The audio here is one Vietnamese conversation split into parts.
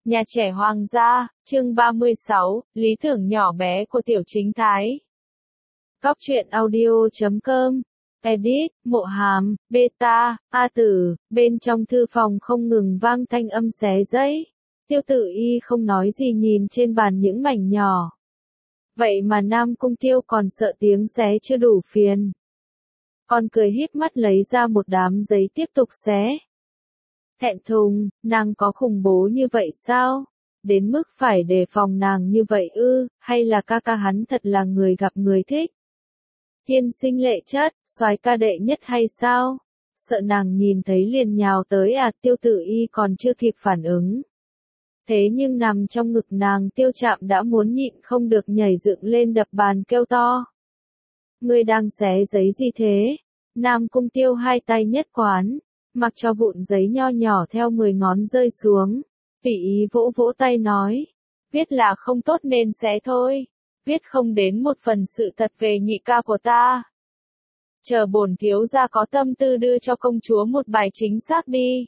Nhà trẻ hoang gia, chương 36, lý tưởng nhỏ bé của Tiểu Chính Thái. Góc truyện audio.com. Edit, Mộ Hàm, Beta, A Tử, bên trong thư phòng không ngừng vang thanh âm xé giấy. Tiêu Tự Y không nói gì nhìn trên bàn những mảnh nhỏ. Vậy mà Nam Cung Tiêu còn sợ tiếng xé chưa đủ phiền. Còn cười híp mắt lấy ra một đám giấy tiếp tục xé. Thẹn thùng, nàng có khủng bố như vậy sao? Đến mức phải đề phòng nàng như vậy ư, hay là ca ca hắn thật là người gặp người thích? Thiên sinh lệ chất, soái ca đệ nhất hay sao? Sợ nàng nhìn thấy liền nhào tới à, Tiêu Tự Y còn chưa kịp phản ứng. Thế nhưng nằm trong ngực nàng Tiêu Trạm đã muốn nhịn không được nhảy dựng lên đập bàn kêu to. Ngươi đang xé giấy gì thế? Nam Cung Tiêu hai tay nhất quán, mặc cho vụn giấy nho nhỏ theo 10 ngón rơi xuống. Tùy ý vỗ vỗ tay nói. Viết là không tốt nên xé thôi. Viết không đến một phần sự thật về nhị ca của ta. Chờ bổn thiếu gia có tâm tư đưa cho công chúa một bài chính xác đi.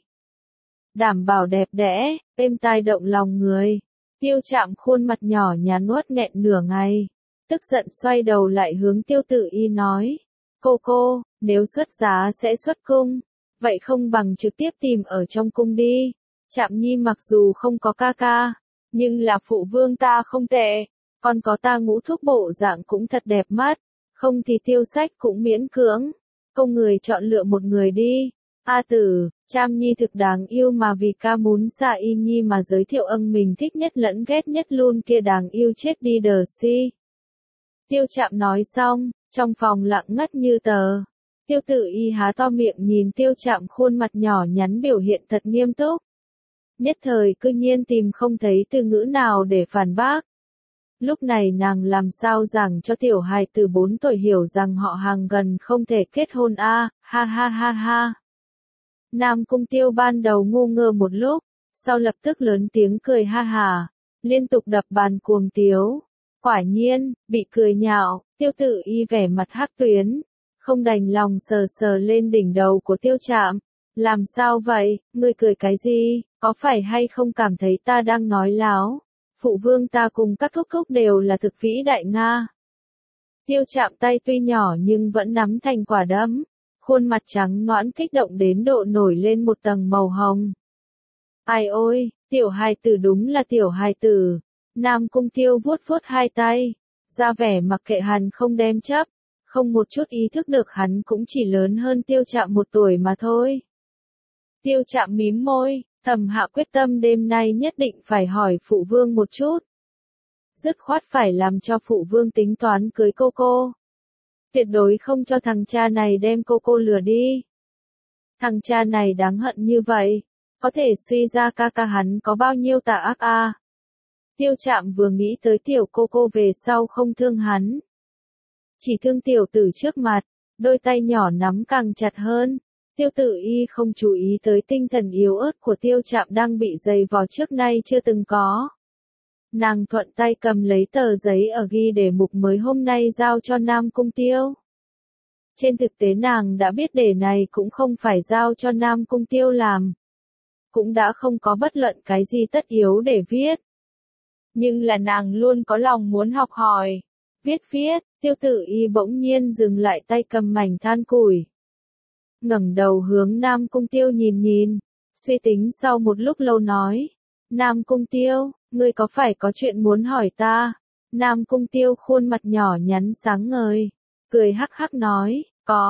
Đảm bảo đẹp đẽ, êm tai động lòng người. Tiêu Trạm khuôn mặt nhỏ nhắn nuốt nghẹn nửa ngày. Tức giận xoay đầu lại hướng Tiêu Tự Y nói. Cô, nếu xuất giá sẽ xuất cung. Vậy không bằng trực tiếp tìm ở trong cung đi. Trạm Nhi mặc dù không có ca ca, nhưng là phụ vương ta không tệ, còn có ta ngũ thúc bộ dạng cũng thật đẹp mắt, không thì Tiêu Sách cũng miễn cưỡng. Công người chọn lựa một người đi. A Tử, Trạm Nhi thực đáng yêu mà vì ca muốn xạ y nhi mà giới thiệu mình thích nhất lẫn ghét nhất luôn kia đáng yêu chết đi đờ si. Tiêu Trạm nói xong, trong phòng lặng ngắt như tờ. Tiêu Tự Y há to miệng nhìn Tiêu Trạm khuôn mặt nhỏ nhắn biểu hiện thật nghiêm túc. Nhất thời cư nhiên tìm không thấy từ ngữ nào để phản bác. Lúc này nàng làm sao giảng cho tiểu hài từ 4 tuổi hiểu rằng họ hàng gần không thể kết hôn a, ha ha ha ha. Nam Cung Tiêu ban đầu ngu ngơ một lúc, sau lập tức lớn tiếng cười ha hà, liên tục đập bàn cuồng tiếu. Quả nhiên, bị cười nhạo, Tiêu Tự Y vẻ mặt hắc tuyến, không đành lòng sờ sờ lên đỉnh đầu của Tiêu Trạm. Làm sao vậy, ngươi cười cái gì, có phải hay không cảm thấy ta đang nói láo? Phụ vương ta cùng các thúc thúc đều là thực vĩ đại Nga. Tiêu Trạm tay tuy nhỏ nhưng vẫn nắm thành quả đấm, khuôn mặt trắng nõn kích động đến độ nổi lên một tầng màu hồng. Ai ôi, tiểu hài tử đúng là tiểu hài tử. Nam Cung Tiêu vuốt vuốt hai tay, ra vẻ mặc kệ hắn không đem chấp, không một chút ý thức được hắn cũng chỉ lớn hơn Tiêu Trạm 1 tuổi mà thôi. Tiêu Trạm mím môi, thầm hạ quyết tâm đêm nay nhất định phải hỏi phụ vương một chút. Dứt khoát phải làm cho phụ vương tính toán cưới cô. Tuyệt đối không cho thằng cha này đem cô lừa đi. Thằng cha này đáng hận như vậy, có thể suy ra ca ca hắn có bao nhiêu tà ác a. Tiêu Trạm vừa nghĩ tới tiểu cô về sau không thương hắn, chỉ thương tiểu tử trước mặt, đôi tay nhỏ nắm càng chặt hơn. Tiêu Tự Y không chú ý tới tinh thần yếu ớt của Tiêu Trạm đang bị dày vò trước nay chưa từng có. Nàng thuận tay cầm lấy tờ giấy ở ghi đề mục mới hôm nay giao cho Nam Cung Tiêu. Trên thực tế nàng đã biết đề này cũng không phải giao cho Nam Cung Tiêu làm. Cũng đã không có bất luận cái gì tất yếu để viết. Nhưng là nàng luôn có lòng muốn học hỏi. Viết, Tiêu Tự Y bỗng nhiên dừng lại tay cầm mảnh than củi. Ngẩng đầu hướng Nam Cung Tiêu nhìn, suy tính sau một lúc lâu nói. Nam Cung Tiêu, ngươi có phải có chuyện muốn hỏi ta? Nam Cung Tiêu khuôn mặt nhỏ nhắn sáng ngời, cười hắc hắc nói,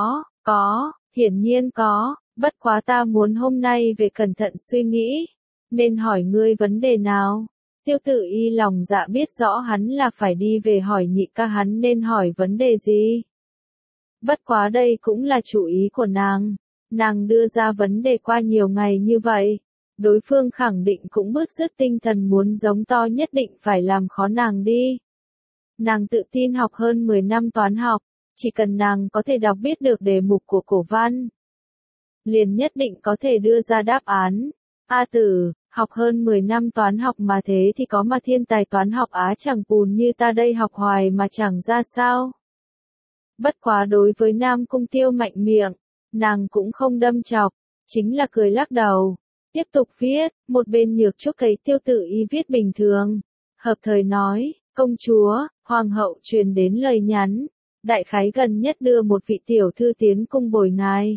có, hiển nhiên có, bất quá ta muốn hôm nay về cẩn thận suy nghĩ, nên hỏi ngươi vấn đề nào? Tiêu Tự Y lòng dạ biết rõ hắn là phải đi về hỏi nhị ca hắn nên hỏi vấn đề gì. Bất quá đây cũng là chủ ý của nàng đưa ra vấn đề qua nhiều ngày như vậy, đối phương khẳng định cũng bứt rứt tinh thần muốn giống to nhất định phải làm khó nàng đi. Nàng tự tin học hơn 10 năm toán học, chỉ cần nàng có thể đọc biết được đề mục của cổ văn, liền nhất định có thể đưa ra đáp án. A Tử, học hơn 10 năm toán học mà thế thì có mà thiên tài toán học Á chẳng bùn như ta đây học hoài mà chẳng ra sao. Bất quá đối với Nam Cung Tiêu mạnh miệng, nàng cũng không đâm chọc, chính là cười lắc đầu. Tiếp tục viết, một bên Nhược Trúc thấy Tiêu Tự Y viết bình thường. Hợp thời nói, công chúa, hoàng hậu truyền đến lời nhắn. Đại khái gần nhất đưa một vị tiểu thư tiến cung bồi ngài.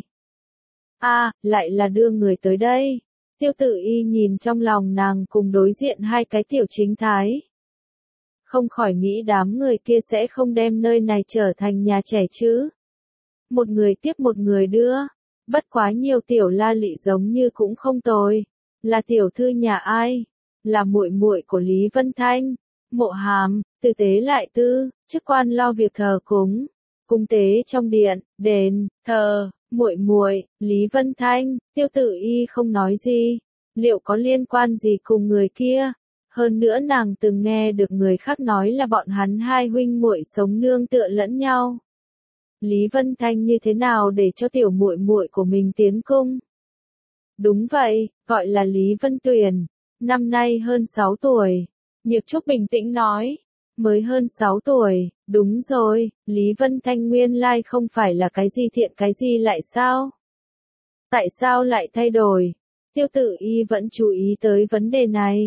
Lại là đưa người tới đây. Tiêu Tự Y nhìn trong lòng nàng cùng đối diện hai cái tiểu chính thái. Không khỏi nghĩ đám người kia sẽ không đem nơi này trở thành nhà trẻ chứ. Một người tiếp một người đưa. Bất quá nhiều tiểu la lị giống như cũng không tồi. Là tiểu thư nhà ai? Là muội muội của Lý Vân Thanh. Mộ Hàm, tử tế lại tư, chức quan lo việc thờ cúng. Cung tế trong điện, đền, thờ, muội muội, Lý Vân Thanh. Tiêu Tự Y không nói gì. Liệu có liên quan gì cùng người kia? Hơn nữa nàng từng nghe được người khác nói là bọn hắn hai huynh muội sống nương tựa lẫn nhau. Lý Vân Thanh như thế nào để cho tiểu muội muội của mình tiến cung? Đúng vậy, gọi là Lý Vân Tuyền, năm nay hơn 6 tuổi. Nhược Trúc bình tĩnh nói, mới hơn 6 tuổi, đúng rồi, Lý Vân Thanh nguyên lai không phải là cái gì thiện cái gì lại sao? Tại sao lại thay đổi? Tiêu Tự Y vẫn chú ý tới vấn đề này.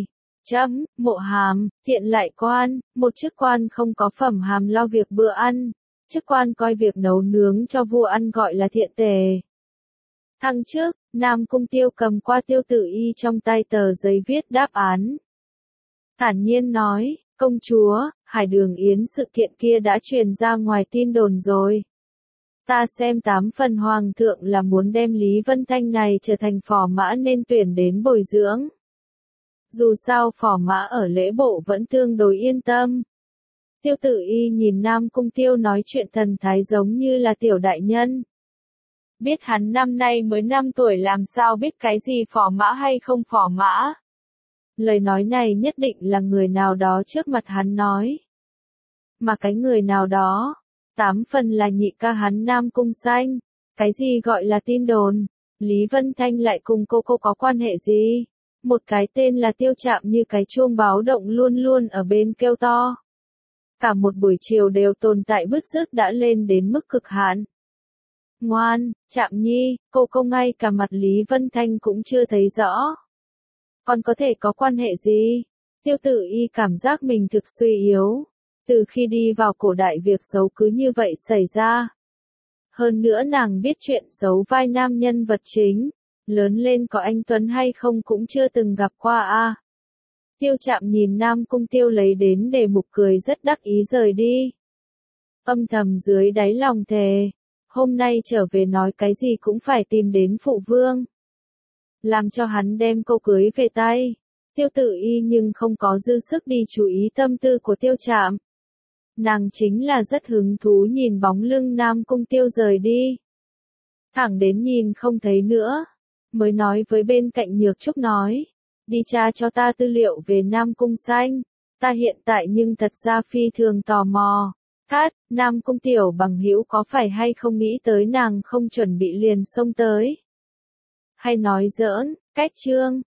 Mộ Hàm, thiện lại quan, một chức quan không có phẩm hàm lo việc bữa ăn. Chức quan coi việc nấu nướng cho vua ăn gọi là thiện tề. Thăng chức, Nam Cung Tiêu cầm qua Tiêu Tự Y trong tay tờ giấy viết đáp án. Thản nhiên nói, công chúa, Hải Đường Yến sự kiện kia đã truyền ra ngoài tin đồn rồi. Ta xem 8 phần hoàng thượng là muốn đem Lý Vân Thanh này trở thành phò mã nên tuyển đến bồi dưỡng. Dù sao phò mã ở lễ bộ vẫn tương đối yên tâm. Tiêu Tự Y nhìn Nam Cung Tiêu nói chuyện thần thái giống như là tiểu đại nhân. Biết hắn năm nay mới 5 tuổi làm sao biết cái gì phò mã hay không phò mã. Lời nói này nhất định là người nào đó trước mặt hắn nói. Mà cái người nào đó, 8 phần là nhị ca hắn Nam Cung Xanh. Cái gì gọi là tin đồn? Lý Vân Thanh lại cùng cô có quan hệ gì? Một cái tên là Tiêu Trạm như cái chuông báo động luôn luôn ở bên kêu to. Cả một buổi chiều đều tồn tại bứt rứt đã lên đến mức cực hạn. Ngoan, Trạm Nhi, cô ngay cả mặt Lý Vân Thanh cũng chưa thấy rõ. Còn có thể có quan hệ gì? Tiêu Tự Y cảm giác mình thực suy yếu. Từ khi đi vào cổ đại việc xấu cứ như vậy xảy ra. Hơn nữa nàng biết chuyện xấu vai nam nhân vật chính. Lớn lên có anh Tuấn hay không cũng chưa từng gặp qua Tiêu Trạm nhìn Nam Cung Tiêu lấy đến đề mục cười rất đắc ý rời đi. Âm thầm dưới đáy lòng thề. Hôm nay trở về nói cái gì cũng phải tìm đến phụ vương. Làm cho hắn đem cô cưới về tay. Tiêu Tự Y nhưng không có dư sức đi chú ý tâm tư của Tiêu Trạm. Nàng chính là rất hứng thú nhìn bóng lưng Nam Cung Tiêu rời đi. Thẳng đến nhìn không thấy nữa. Mới nói với bên cạnh Nhược Trúc nói. Đi tra cho ta tư liệu về Nam Cung Xanh. Ta hiện tại nhưng thật ra phi thường tò mò. Nam Cung tiểu bằng hữu có phải hay không nghĩ tới nàng không chuẩn bị liền xông tới. Hay nói giỡn, cách chương.